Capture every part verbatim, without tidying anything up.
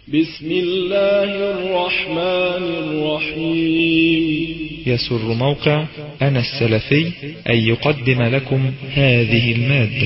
بسم الله الرحمن الرحيم. يسر موقع أنا السلفي أن يقدم لكم هذه المادة.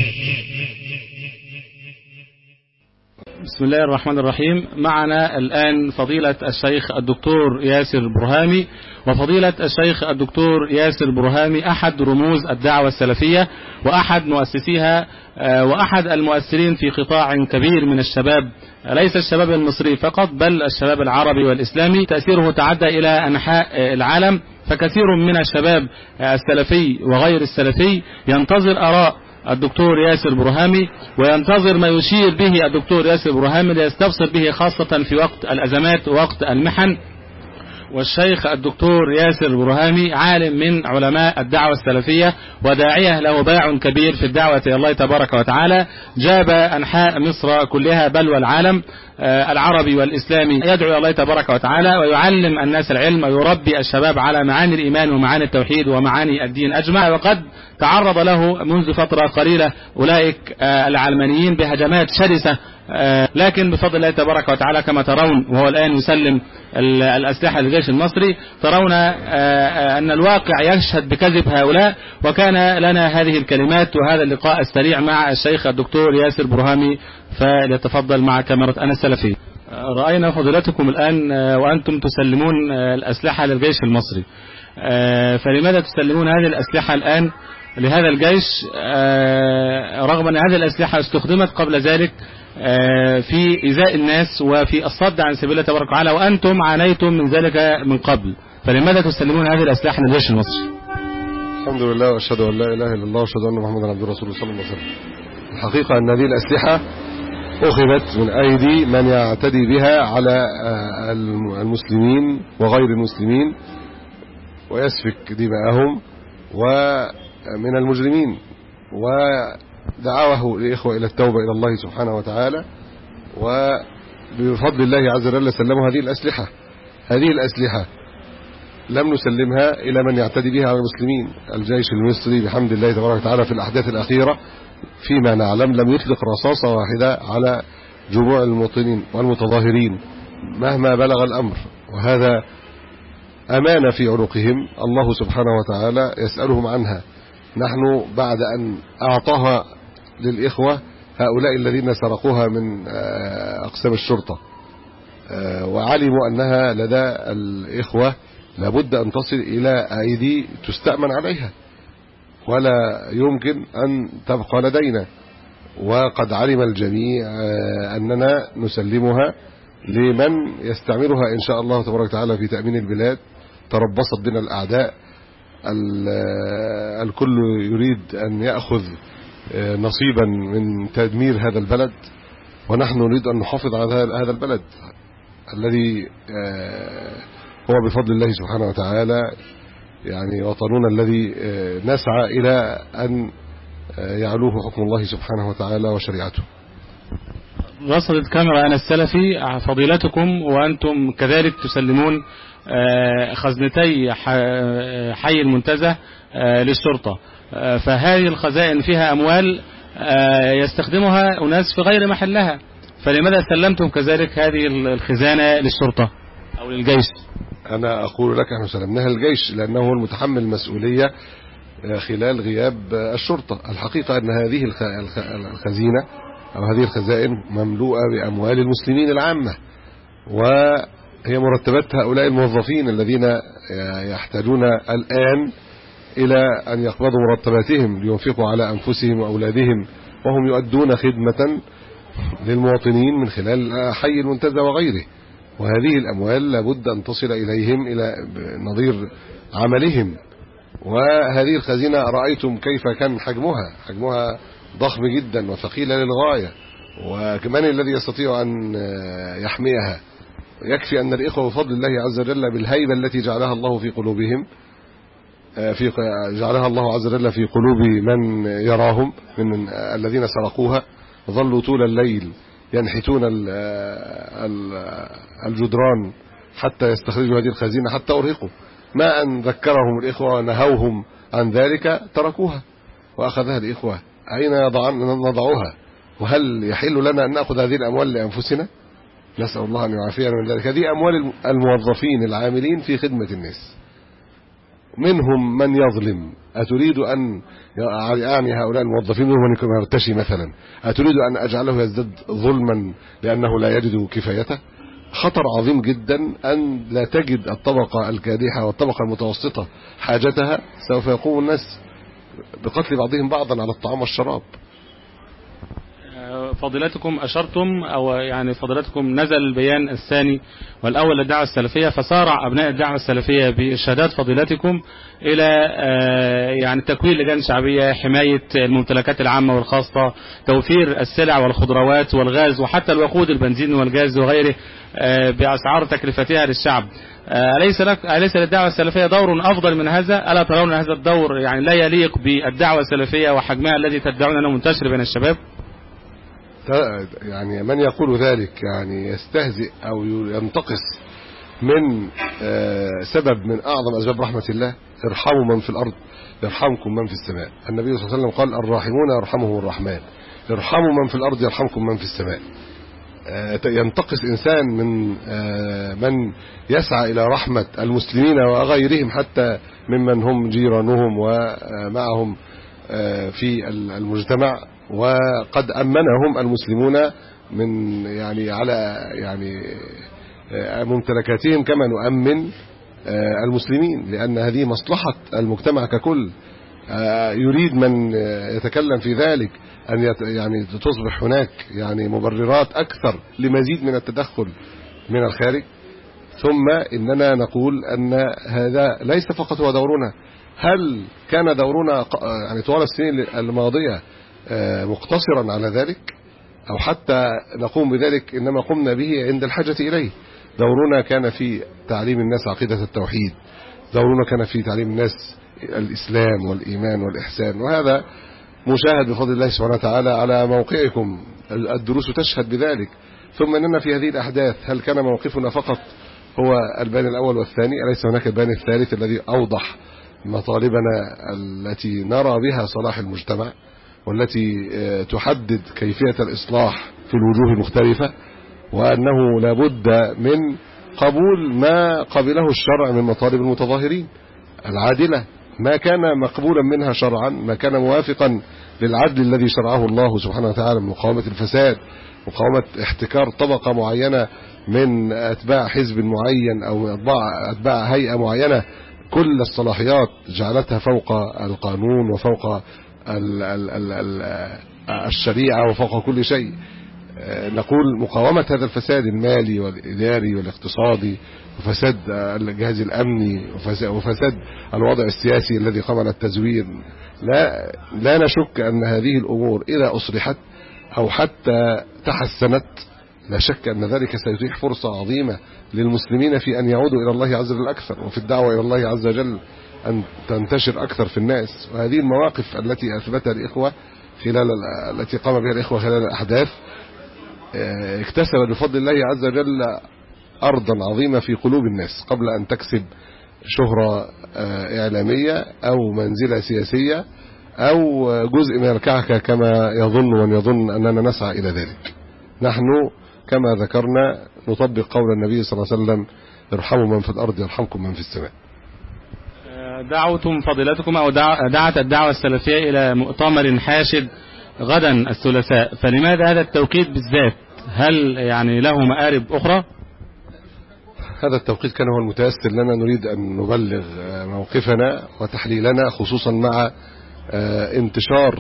بسم الله الرحمن الرحيم. معنا الآن فضيلة الشيخ الدكتور ياسر برهامي، وفضيلة الشيخ الدكتور ياسر برهامي أحد رموز الدعوة السلفية وأحد مؤسسيها وأحد المؤثرين في قطاع كبير من الشباب، ليس الشباب المصري فقط بل الشباب العربي والإسلامي. تأثيره تعدى إلى أنحاء العالم، فكثير من الشباب السلفي وغير السلفي ينتظر آراء الدكتور ياسر برهامي، وينتظر ما يشير به الدكتور ياسر برهامي ليستبصر به خاصة في وقت الأزمات ووقت المحن. والشيخ الدكتور ياسر برهامي عالم من علماء الدعوة السلفية وداعية له باع كبير في الدعوة إلى الله تبارك وتعالى، جاب أنحاء مصر كلها بل والعالم العربي والإسلامي يدعو إلى الله تبارك وتعالى ويعلم الناس العلم ويربي الشباب على معاني الإيمان ومعاني التوحيد ومعاني الدين أجمع. وقد تعرض له منذ فترة قليلة أولئك العلمانيين بهجمات شرسة، لكن بفضل الله تبارك وتعالى كما ترون وهو الآن يسلم الأسلحة للجيش المصري، ترون أن الواقع يشهد بكذب هؤلاء. وكان لنا هذه الكلمات وهذا اللقاء السريع مع الشيخ الدكتور ياسر برهامي، فليتفضل مع كاميرا أنا السلفي. رأينا فضيلتكم الآن وأنتم تسلمون الأسلحة للجيش المصري، فلماذا تسلمون هذه الأسلحة الآن لهذا الجيش رغم أن هذه الأسلحة استخدمت قبل ذلك في إيذاء الناس وفي الصد عن سبيل الله تبارك وتعالى، وأنتم عانيتم من ذلك من قبل، فلماذا تسلمون هذه الأسلحة للجيش المصري؟ الحمد لله وأشهد أن لا إله إلا الله وأشهد أن محمدا عبده ورسوله صلى الله عليه وسلم. الحقيقة أن هذه الأسلحة أخذت من أيدي من يعتدي بها على المسلمين وغير المسلمين ويسفك دماءهم ومن المجرمين، ودعوه الإخوة إلى التوبة إلى الله سبحانه وتعالى، وبفضل الله عز وجل سلموا هذه الأسلحة. هذه الأسلحة لم نسلمها إلى من يعتدي بها على المسلمين. الجيش المصري بحمد الله تبارك وتعالى في الأحداث الأخيرة فيما نعلم لم يطلق رصاصة واحدة على جموع المواطنين والمتظاهرين مهما بلغ الأمر، وهذا أمانة في عنقهم الله سبحانه وتعالى يسألهم عنها. نحن بعد أن أعطاها للإخوة هؤلاء الذين سرقوها من أقسام الشرطة وعلموا أنها لدى الإخوة لابد أن تصل إلى أيدي تستأمن عليها ولا يمكن أن تبقى لدينا، وقد علم الجميع أننا نسلمها لمن يستعملها إن شاء الله تبارك وتعالى في تأمين البلاد. تربصت بنا الأعداء، الكل يريد أن يأخذ نصيبا من تدمير هذا البلد، ونحن نريد أن نحافظ على هذا البلد الذي هو بفضل الله سبحانه وتعالى يعني وطننا الذي نسعى إلى أن يعلوه حكم الله سبحانه وتعالى وشريعته. وصلت كاميرا أنا السلفي فضيلتكم وأنتم كذلك تسلمون خزنتي حي المنتزه للشرطة، فهذه الخزائن فيها أموال يستخدمها أناس في غير محلها، فلماذا سلمتم كذلك هذه الخزانة للشرطة أو للجيش؟ أنا أقول لك أنه سلمناها للجيش لأنه هو المتحمل المسؤولية خلال غياب الشرطة. الحقيقة أن هذه الخزينة أو هذه الخزائن مملوءة بأموال المسلمين العامة، وهي مرتبات هؤلاء الموظفين الذين يحتاجون الآن إلى أن يقبضوا مرتباتهم لينفقوا على أنفسهم وأولادهم، وهم يؤدون خدمة للمواطنين من خلال حي المنتزه وغيره، وهذه الأموال لابد أن تصل إليهم إلى نظير عملهم. وهذه الخزينة رأيتم كيف كان حجمها حجمها ضخم جدا وثقيلة للغاية، وكمان الذي يستطيع أن يحميها؟ يكفي أن الإخوة بفضل الله عز وجل بالهيبة التي جعلها الله في قلوبهم في جعلها الله عز وجل في قلوب من يراهم من الذين سرقوها، ظلوا طول الليل ينحتون الجدران حتى يستخرجوا هذه الخزينة حتى أرهقوا. ما أن ذكرهم الإخوة ونهوهم عن ذلك تركوها وأخذها الإخوة. أين نضعها؟ وهل يحل لنا أن نأخذ هذه الأموال لأنفسنا؟ نسأل الله أن يعافينا من ذلك. هذه أموال الموظفين العاملين في خدمة الناس، منهم من يظلم. أتريد أن يعني هؤلاء الموظفين منهم من يرتشي مثلا، أتريد أن أجعله يزداد ظلما لأنه لا يجد كفايته؟ خطر عظيم جدا أن لا تجد الطبقة الكادحة والطبقة المتوسطة حاجتها، سوف يقوم الناس بقتل بعضهم بعضا على الطعام والشراب. فضيلتكم أشرتم أو يعني فضيلتكم نزل البيان الثاني والأول للدعوة السلفية، فصار أبناء الدعوة السلفية بإرشادات فضيلتكم إلى يعني تكوين لجان شعبية، حماية الممتلكات العامة والخاصة، توفير السلع والخضروات والغاز وحتى الوقود البنزين والغاز وغيره بأسعار تكلفتها للشعب. أليس لك أليس للدعوة السلفية دور أفضل من هذا؟ ألا ترون هذا الدور يعني لا يليق بالدعوة السلفية وحجمها الذي تدعون أنه منتشر بين الشباب؟ يعني من يقول ذلك يعني يستهزئ أو ينتقص من سبب من أعظم أسباب رحمة الله. ارحموا من في الأرض يرحمكم من في السماء. النبي صلى الله عليه وسلم قال الراحمون يرحمهم الرحمن. ارحموا من في الأرض يرحمكم من في السماء. ينتقص إنسان من من يسعى إلى رحمة المسلمين وغيرهم حتى ممن هم جيرانهم ومعهم في المجتمع، وقد أمنهم المسلمون من يعني على يعني ممتلكاتهم كما نؤمن المسلمين، لأن هذه مصلحة المجتمع ككل. يريد من يتكلم في ذلك أن يعني تصبح هناك يعني مبررات أكثر لمزيد من التدخل من الخارج. ثم إننا نقول أن هذا ليس فقط هو دورنا. هل كان دورنا يعني طوال السنين الماضية مقتصرا على ذلك، أو حتى نقوم بذلك إنما قمنا به عند الحاجة إليه؟ دورنا كان في تعليم الناس عقيدة التوحيد، دورنا كان في تعليم الناس الإسلام والإيمان والإحسان، وهذا مشاهد بفضل الله سبحانه وتعالى على موقعكم. الدروس تشهد بذلك. ثم إننا في هذه الأحداث هل كان موقفنا فقط هو البيان الأول والثاني؟ أليس هناك البيان الثالث الذي أوضح مطالبنا التي نرى بها صلاح المجتمع والتي تحدد كيفية الإصلاح في الوجوه المختلفة، وأنه لابد من قبول ما قبله الشرع من مطالب المتظاهرين العادلة، ما كان مقبولا منها شرعا، ما كان موافقا للعدل الذي شرعه الله سبحانه وتعالى من مقاومة الفساد، مقاومة احتكار طبقة معينة من أتباع حزب معين أو أتباع هيئة معينة. كل الصلاحيات جعلتها فوق القانون وفوق ال ال ال ال الشريعة وفوق كل شيء. نقول مقاومة هذا الفساد المالي والإداري والاقتصادي وفساد الجهاز الأمني وفساد الوضع السياسي الذي قام على التزوير. لا, لا نشك أن هذه الأمور إذا أصلحت أو حتى تحسنت لا شك أن ذلك سيتيح فرصة عظيمة للمسلمين في أن يعودوا إلى الله عز وجل أكثر، وفي الدعوة إلى الله عز وجل أن تنتشر أكثر في الناس. وهذه المواقف التي أثبتها الإخوة خلال التي قام بها الإخوة خلال الأحداث اكتسب بفضل الله عز وجل أرضا عظيمة في قلوب الناس قبل أن تكسب شهرة إعلامية أو منزلة سياسية أو جزء من الكعكة كما يظن من يظن أننا نسعى إلى ذلك. نحن كما ذكرنا نطبق قول النبي صلى الله عليه وسلم ارحموا من في الأرض يرحمكم من في السماء. دعوتم فضيلتكم أو دعت الدعوة السلفية إلى مؤتمر حاشد غدا الثلاثاء، فلماذا هذا التوقيت بالذات؟ هل يعني له مآرب أخرى؟ هذا التوقيت كان هو المتيسر لنا، نريد أن نبلغ موقفنا وتحليلنا خصوصا مع انتشار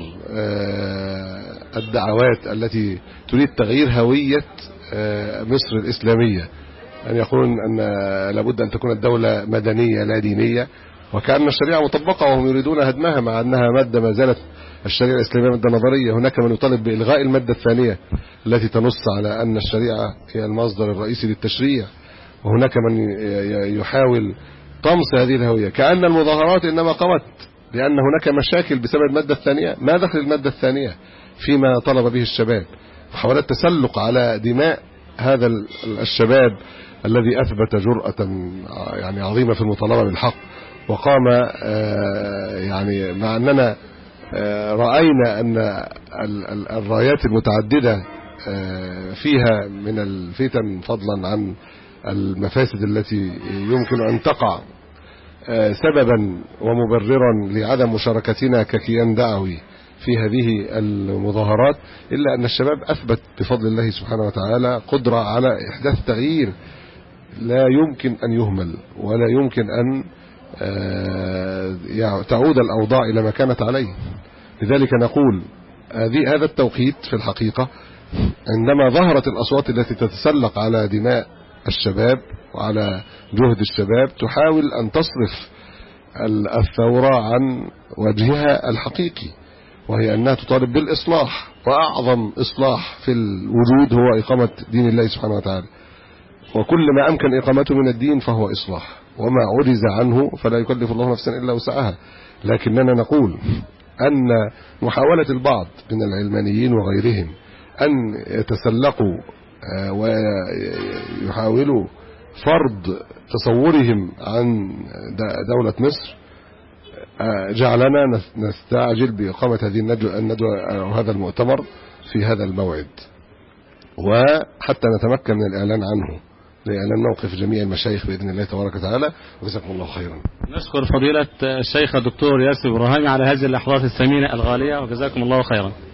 الدعوات التي تريد تغيير هوية مصر الإسلامية، أن يقولون أن لابد أن تكون الدولة مدنية لا دينية، وكأن الشريعة مطبقة وهم يريدون هدمها، مع أنها مادة ما زالت الشريعة الإسلامية مادة نظرية. هناك من يطالب بإلغاء المادة الثانية التي تنص على أن الشريعة هي المصدر الرئيسي للتشريع، وهناك من يحاول طمس هذه الهوية، كأن المظاهرات إنما قامت لأن هناك مشاكل بسبب المادة الثانية. ما دخل المادة الثانية فيما طلب به الشباب؟ محاولات تسلق على دماء هذا الشباب الذي أثبت جرأة يعني عظيمة في المطالبة بالحق، وقام يعني مع أننا رأينا أن الرايات المتعددة فيها من الفتن فضلا عن المفاسد التي يمكن أن تقع سببا ومبررا لعدم مشاركتنا ككيان دعوي في هذه المظاهرات، إلا أن الشباب أثبت بفضل الله سبحانه وتعالى قدرة على إحداث تغيير لا يمكن أن يهمل ولا يمكن أن تعود الأوضاع إلى ما كانت عليه. لذلك نقول هذا التوقيت في الحقيقة عندما ظهرت الأصوات التي تتسلق على دماء الشباب وعلى جهد الشباب تحاول أن تصرف الثورة عن وجهها الحقيقي، وهي أنها تطالب بالإصلاح، وأعظم إصلاح في الوجود هو إقامة دين الله سبحانه وتعالى، وكل ما أمكن إقامته من الدين فهو إصلاح، وما عجز عنه فلا يكلف الله نفسا إلا وسعها. لكننا نقول أن محاولة البعض من العلمانيين وغيرهم أن يتسلقوا ويحاولوا فرض تصورهم عن دولة مصر جعلنا نستعجل بإقامة هذه الندوة أو هذا المؤتمر في هذا الموعد، وحتى نتمكن من الإعلان عنه لإعلان موقف جميع المشايخ بإذن الله تبارك وتعالى. وجزاكم الله خيرا. نشكر فضيلة الشيخ الدكتور ياسر برهامي على هذه اللحظات الثمينة الغالية، وجزاكم الله خيرا.